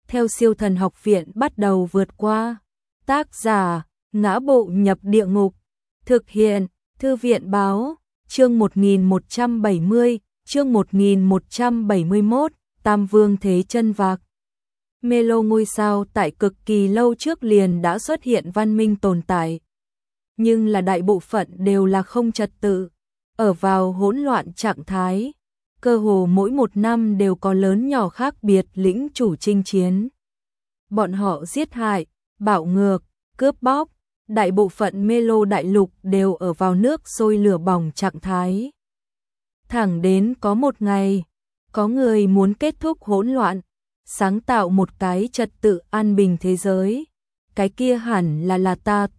theo Siêu Thần Học Viện bắt đầu vượt qua. Tác giả: Ngã Bộ Nhập Địa Ngục. Thực hiện: Thư viện báo. Chương 1170, chương 1171, Tam Vương Thế Chân Vạc. Melo ngôi sao tại cực kỳ lâu trước liền đã xuất hiện văn minh tồn tại. Nhưng là đại bộ phận đều là không trật tự, ở vào hỗn loạn trạng thái. Cơ hồ mỗi một năm đều có lớn nhỏ khác biệt lĩnh chủ chinh chiến. Bọn họ giết hại, bạo ngược, cướp bóc, đại bộ phận Melo đại lục đều ở vào nước sôi lửa bỏng trạng thái. Thẳng đến có một ngày, có người muốn kết thúc hỗn loạn, sáng tạo một cái trật tự an bình thế giới. Cái kia hẳn là ta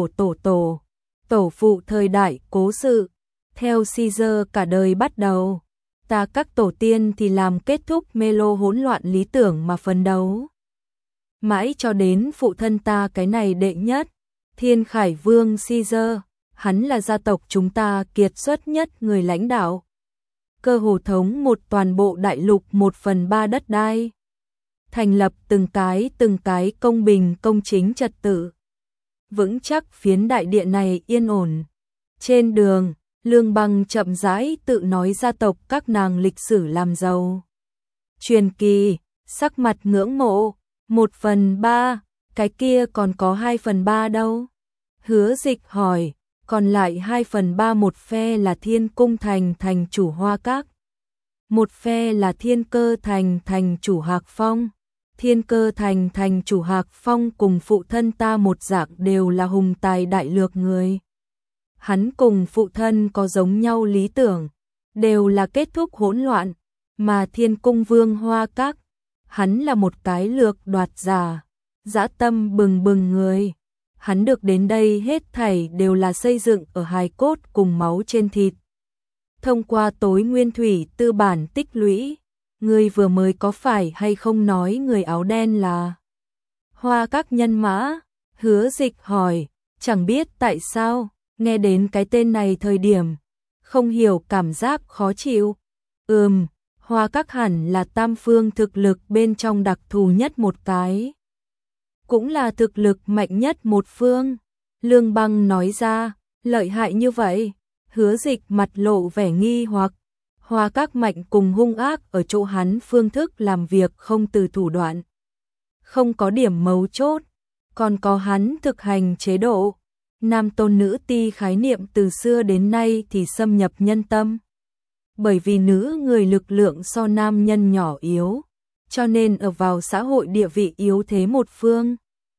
tổ phụ thời đại cố sự. Theo Caesar cả đời bắt đầu, ta các tổ tiên thì làm kết thúc Melo hỗn loạn lý tưởng mà phấn đấu. Mãi cho đến phụ thân ta cái này đệ nhất, Thiên Khải Vương Caesar, hắn là gia tộc chúng ta kiệt xuất nhất người lãnh đạo. Cơ hồ thống một toàn bộ đại lục 1/3 đất đai. Thành lập từng cái công bình công chính trật tự. Vững chắc phiến đại địa này yên ổn. Trên đường, Lương Băng chậm rãi tự nói gia tộc các nàng lịch sử làm giàu. Truyền kỳ, sắc mặt ngưỡng mộ, 1/3, cái kia còn có 2/3 đâu? Hứa Dịch hỏi, còn lại 2/3 một phe là Thiên Cung thành thành chủ Hoa Các. Một phe là Thiên Cơ thành thành chủ Hạc Phong. Thiên Cơ thành thành chủ Hạc Phong cùng phụ thân ta một dạng đều là hùng tài đại lược người. Hắn cùng phụ thân có giống nhau lý tưởng, đều là kết thúc hỗn loạn, mà Thiên Cung Vương Hoa Các, hắn là một cái lược đoạt giả, dã tâm bừng bừng người. Hắn được đến đây hết thảy đều là xây dựng ở hài cốt cùng máu trên thịt. Thông qua tối nguyên thủy tư bản tích lũy, người vừa mới có phải hay không nói người áo đen là Hoa Các nhân mã? Hứa Dịch hỏi, chẳng biết tại sao, nghe đến cái tên này thời điểm, không hiểu cảm giác khó chịu. Hoa Các hẳn là tam phương thực lực bên trong đặc thù nhất một cái. Cũng là thực lực mạnh nhất một phương. Lương Băng nói ra, lợi hại như vậy. Hứa Dịch mặt lộ vẻ nghi hoặc. Hoa Các mạnh cùng hung ác ở chỗ hắn phương thức làm việc không từ thủ đoạn. Không có điểm mấu chốt, còn có hắn thực hành chế độ. Nam tôn nữ ti khái niệm từ xưa đến nay thì xâm nhập nhân tâm. Bởi vì nữ người lực lượng so nam nhân nhỏ yếu, cho nên ở vào xã hội địa vị yếu thế một phương.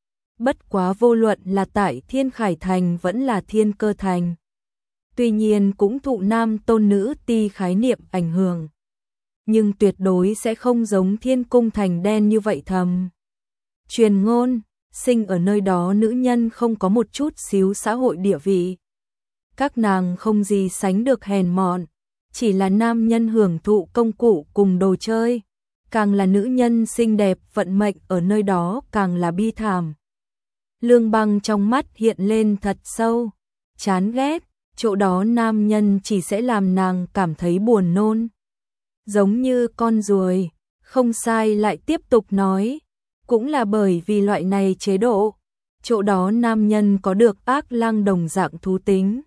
Bất quá vô luận là tại Thiên Khải Thành vẫn là Thiên Cơ Thành. Tuy nhiên cũng thụ nam tôn nữ ti khái niệm ảnh hưởng. Nhưng tuyệt đối sẽ không giống Thiên Cung Thành đen như vậy thầm. Truyền ngôn, sinh ở nơi đó nữ nhân không có một chút xíu xã hội địa vị. Các nàng không gì sánh được hèn mọn, chỉ là nam nhân hưởng thụ công cụ cùng đồ chơi. Càng là nữ nhân xinh đẹp vận mệnh ở nơi đó càng là bi thảm. Lương Băng trong mắt hiện lên thật sâu, chán ghét, chỗ đó nam nhân chỉ sẽ làm nàng cảm thấy buồn nôn. Giống như con ruồi, không sai lại tiếp tục nói, cũng là bởi vì loại này chế độ, chỗ đó nam nhân có được ác lang đồng dạng thú tính.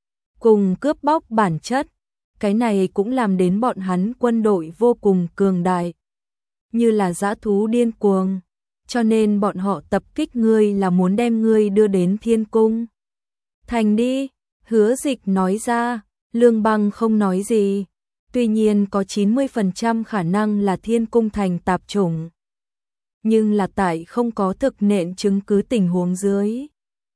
Cùng cướp bóc bản chất, cái này cũng làm đến bọn hắn quân đội vô cùng cường đại. Như là dã thú điên cuồng. Cho nên bọn họ tập kích ngươi là muốn đem ngươi đưa đến Thiên Cung Thành đi. Hứa Dịch nói ra. Lương Băng không nói gì. Tuy nhiên có 90% khả năng là Thiên Cung Thành tạp chủng. Nhưng là tại không có thực nện chứng cứ tình huống dưới.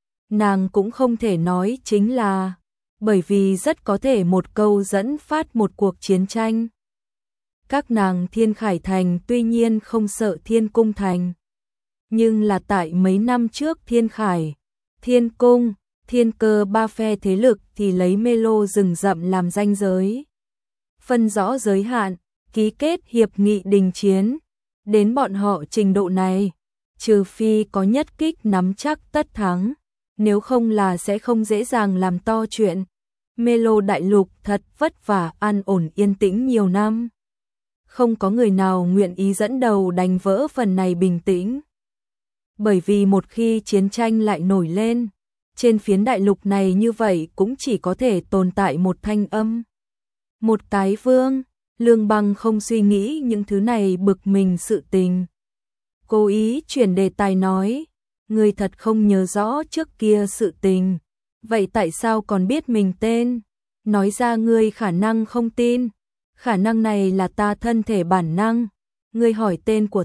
Nàng cũng không thể nói chính là, bởi vì rất có thể một câu dẫn phát một cuộc chiến tranh. Các nàng Thiên Khải Thành tuy nhiên không sợ Thiên Cung Thành. Nhưng là tại mấy năm trước Thiên Khải, Thiên Cung, Thiên Cơ ba phe thế lực thì lấy Melo rừng rậm làm ranh giới. Phân rõ giới hạn, ký kết hiệp nghị đình chiến. Đến bọn họ trình độ này, trừ phi có nhất kích nắm chắc tất thắng, nếu không là sẽ không dễ dàng làm to chuyện. Melo đại lục thật vất vả an ổn yên tĩnh nhiều năm. không có người nào nguyện ý dẫn đầu đánh vỡ phần này bình tĩnh. Bởi vì một khi chiến tranh lại nổi lên, trên phiến đại lục này như vậy cũng chỉ có thể tồn tại một thanh âm. Một cái vương. Lương Băng không suy nghĩ những thứ này bực mình sự tình. Cố ý chuyển đề tài nói, ngươi thật không nhớ rõ trước kia sự tình. Vậy tại sao còn biết mình tên? Nói ra ngươi khả năng không tin. Khả năng này là ta thân thể bản năng. Ngươi hỏi tên của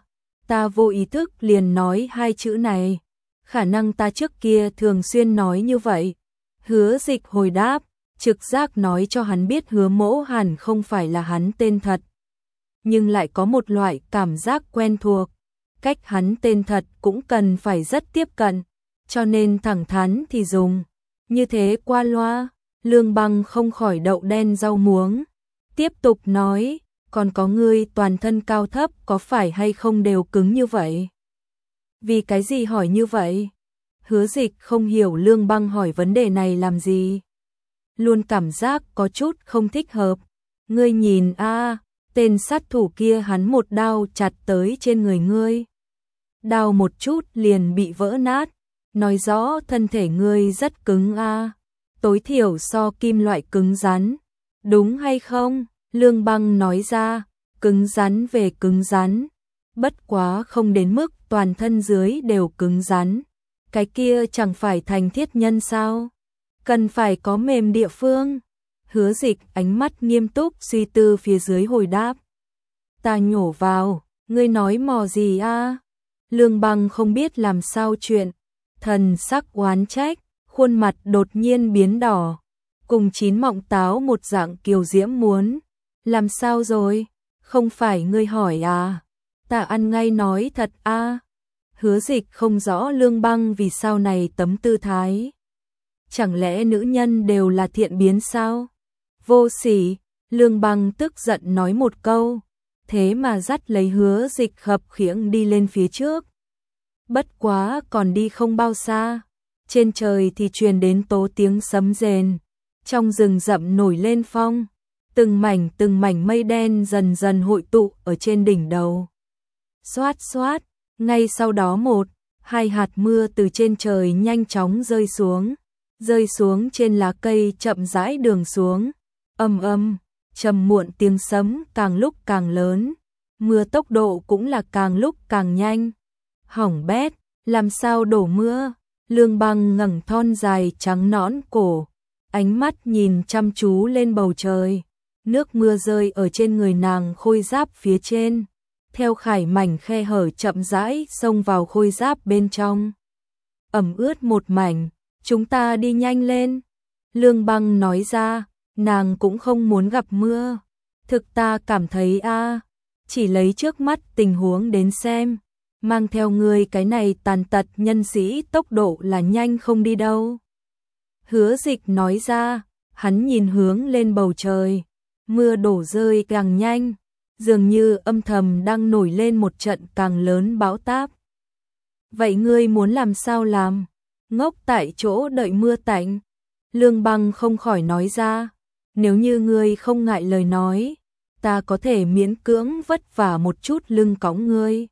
ta vô ý thức liền nói hai chữ này. Khả năng ta trước kia thường xuyên nói như vậy. Hứa Dịch hồi đáp, trực giác nói cho hắn biết Hứa Mỗ hẳn không phải là hắn tên thật. Nhưng lại có một loại cảm giác quen thuộc. Cách hắn tên thật cũng cần phải rất tiếp cận. Cho nên thẳng thắn thì dùng. Như thế qua loa, Lương Băng không khỏi đậu đen rau muống. Tiếp tục nói, còn có ngươi toàn thân cao thấp có phải hay không đều cứng như vậy? Vì cái gì hỏi như vậy? Hứa Dịch không hiểu Lương Băng hỏi vấn đề này làm gì. Luôn cảm giác có chút không thích hợp. Ngươi nhìn tên sát thủ kia hắn một đao chặt tới trên người ngươi. Đao một chút liền bị vỡ nát. Nói rõ thân thể ngươi rất cứng tối thiểu so kim loại cứng rắn. Đúng hay không? Lương Băng nói ra, cứng rắn về cứng rắn. Bất quá không đến mức toàn thân dưới đều cứng rắn. Cái kia chẳng phải thành thiết nhân sao? Cần phải có mềm địa phương. Hứa Dịch ánh mắt nghiêm túc suy tư phía dưới hồi đáp. Ta nhổ vào, ngươi nói mò gì Lương Băng không biết làm sao chuyện. Thần sắc oán trách, khuôn mặt đột nhiên biến đỏ. Cùng chín mọng táo một dạng kiều diễm muốn. Làm sao rồi? Không phải ngươi hỏi Ta ăn ngay nói thật Hứa Dịch không rõ Lương Băng vì sao này tấm tư thái. Chẳng lẽ nữ nhân đều là thiện biến sao? Vô sỉ, Lương Băng tức giận nói một câu. Thế mà dắt lấy Hứa Dịch khập khiễng đi lên phía trước. Bất quá còn đi không bao xa. Trên trời thì truyền đến tố tiếng sấm rền. Trong rừng rậm nổi lên phong. Từng mảnh mây đen dần dần hội tụ ở trên đỉnh đầu. Xoát xoát, ngay sau đó hai hạt mưa từ trên trời nhanh chóng rơi xuống trên lá cây chậm rãi đường xuống. Âm, trầm muộn tiếng sấm càng lúc càng lớn, mưa tốc độ cũng là càng lúc càng nhanh. Hỏng bét, làm sao đổ mưa? Lương Băng ngẩng thon dài trắng nõn cổ, ánh mắt nhìn chăm chú lên bầu trời. Nước mưa rơi ở trên người nàng khôi giáp phía trên, theo khải mảnh khe hở chậm rãi xông vào khôi giáp bên trong. Ẩm ướt một mảnh, chúng ta đi nhanh lên. Lương Băng nói ra, nàng cũng không muốn gặp mưa. Thực ta cảm thấy chỉ lấy trước mắt tình huống đến xem, mang theo người cái này tàn tật nhân sĩ tốc độ là nhanh không đi đâu. Hứa Dịch nói ra, hắn nhìn hướng lên bầu trời. Mưa đổ rơi càng nhanh, dường như âm thầm đang nổi lên một trận càng lớn bão táp. Vậy ngươi muốn làm sao làm? Ngốc tại chỗ đợi mưa tạnh? Lương Băng không khỏi nói ra, nếu như ngươi không ngại lời nói, ta có thể miễn cưỡng vất vả một chút lưng cõng ngươi.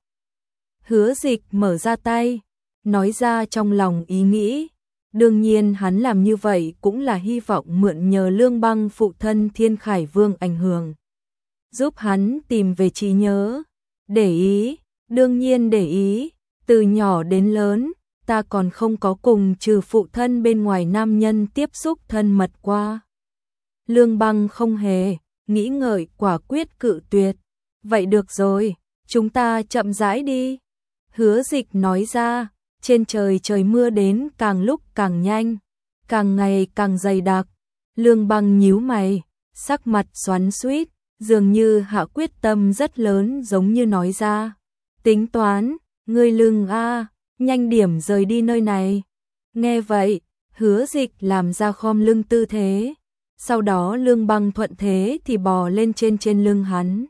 Hứa Dịch mở ra tay, nói ra trong lòng ý nghĩ. Đương nhiên hắn làm như vậy cũng là hy vọng mượn nhờ Lương Băng phụ thân Thiên Khải Vương ảnh hưởng, giúp hắn tìm về trí nhớ. Để ý, đương nhiên để ý, từ nhỏ đến lớn, ta còn không có cùng trừ phụ thân bên ngoài nam nhân tiếp xúc thân mật qua. Lương Băng không hề nghĩ ngợi quả quyết cự tuyệt. Vậy được rồi, chúng ta chậm rãi đi. Hứa Dịch nói ra. Trên trời trời mưa đến càng lúc càng nhanh, càng ngày càng dày đặc. Lương Băng nhíu mày, sắc mặt xoắn xuýt, dường như hạ quyết tâm rất lớn giống như nói ra. Tính toán, ngươi lưng nhanh điểm rời đi nơi này. Nghe vậy, Hứa Dịch làm ra khom lưng tư thế. Sau đó Lương Băng thuận thế thì bò lên trên lưng hắn.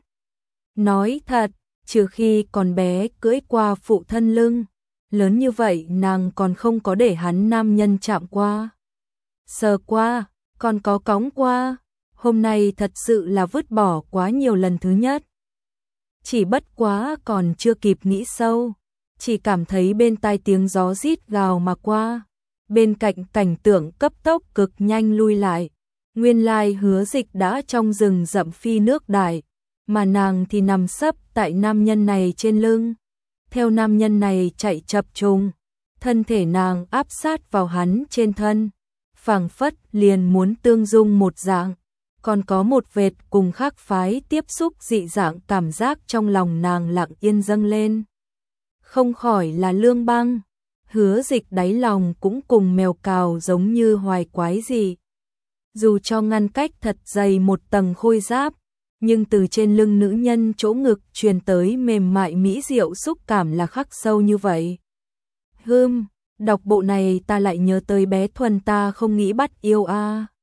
Nói thật, trừ khi còn bé cưỡi qua phụ thân lưng, lớn như vậy nàng còn không có để hắn nam nhân chạm qua. Sờ qua, còn có cõng qua. hôm nay thật sự là vứt bỏ quá nhiều lần thứ nhất. Chỉ bất quá còn chưa kịp nghĩ sâu, chỉ cảm thấy bên tai tiếng gió rít gào mà qua, bên cạnh cảnh tượng cấp tốc cực nhanh lui lại. Nguyên lai Hứa Dịch đã trong rừng rậm phi nước đại, mà nàng thì nằm sấp tại nam nhân này trên lưng. Theo nam nhân này chạy chập trùng, thân thể nàng áp sát vào hắn trên thân, phảng phất liền muốn tương dung một dạng, còn có một vệt cùng khác phái tiếp xúc dị dạng, cảm giác trong lòng nàng lặng yên dâng lên. Không khỏi là Lương Băng, Hứa Dịch đáy lòng cũng cùng mèo cào giống như hoài quái gì. Dù cho ngăn cách thật dày một tầng khôi giáp, nhưng từ trên lưng nữ nhân chỗ ngực truyền tới mềm mại mỹ diệu xúc cảm là khắc sâu như vậy. Đọc bộ này ta lại nhớ tới bé Thuần ta không nghĩ bắt yêu a.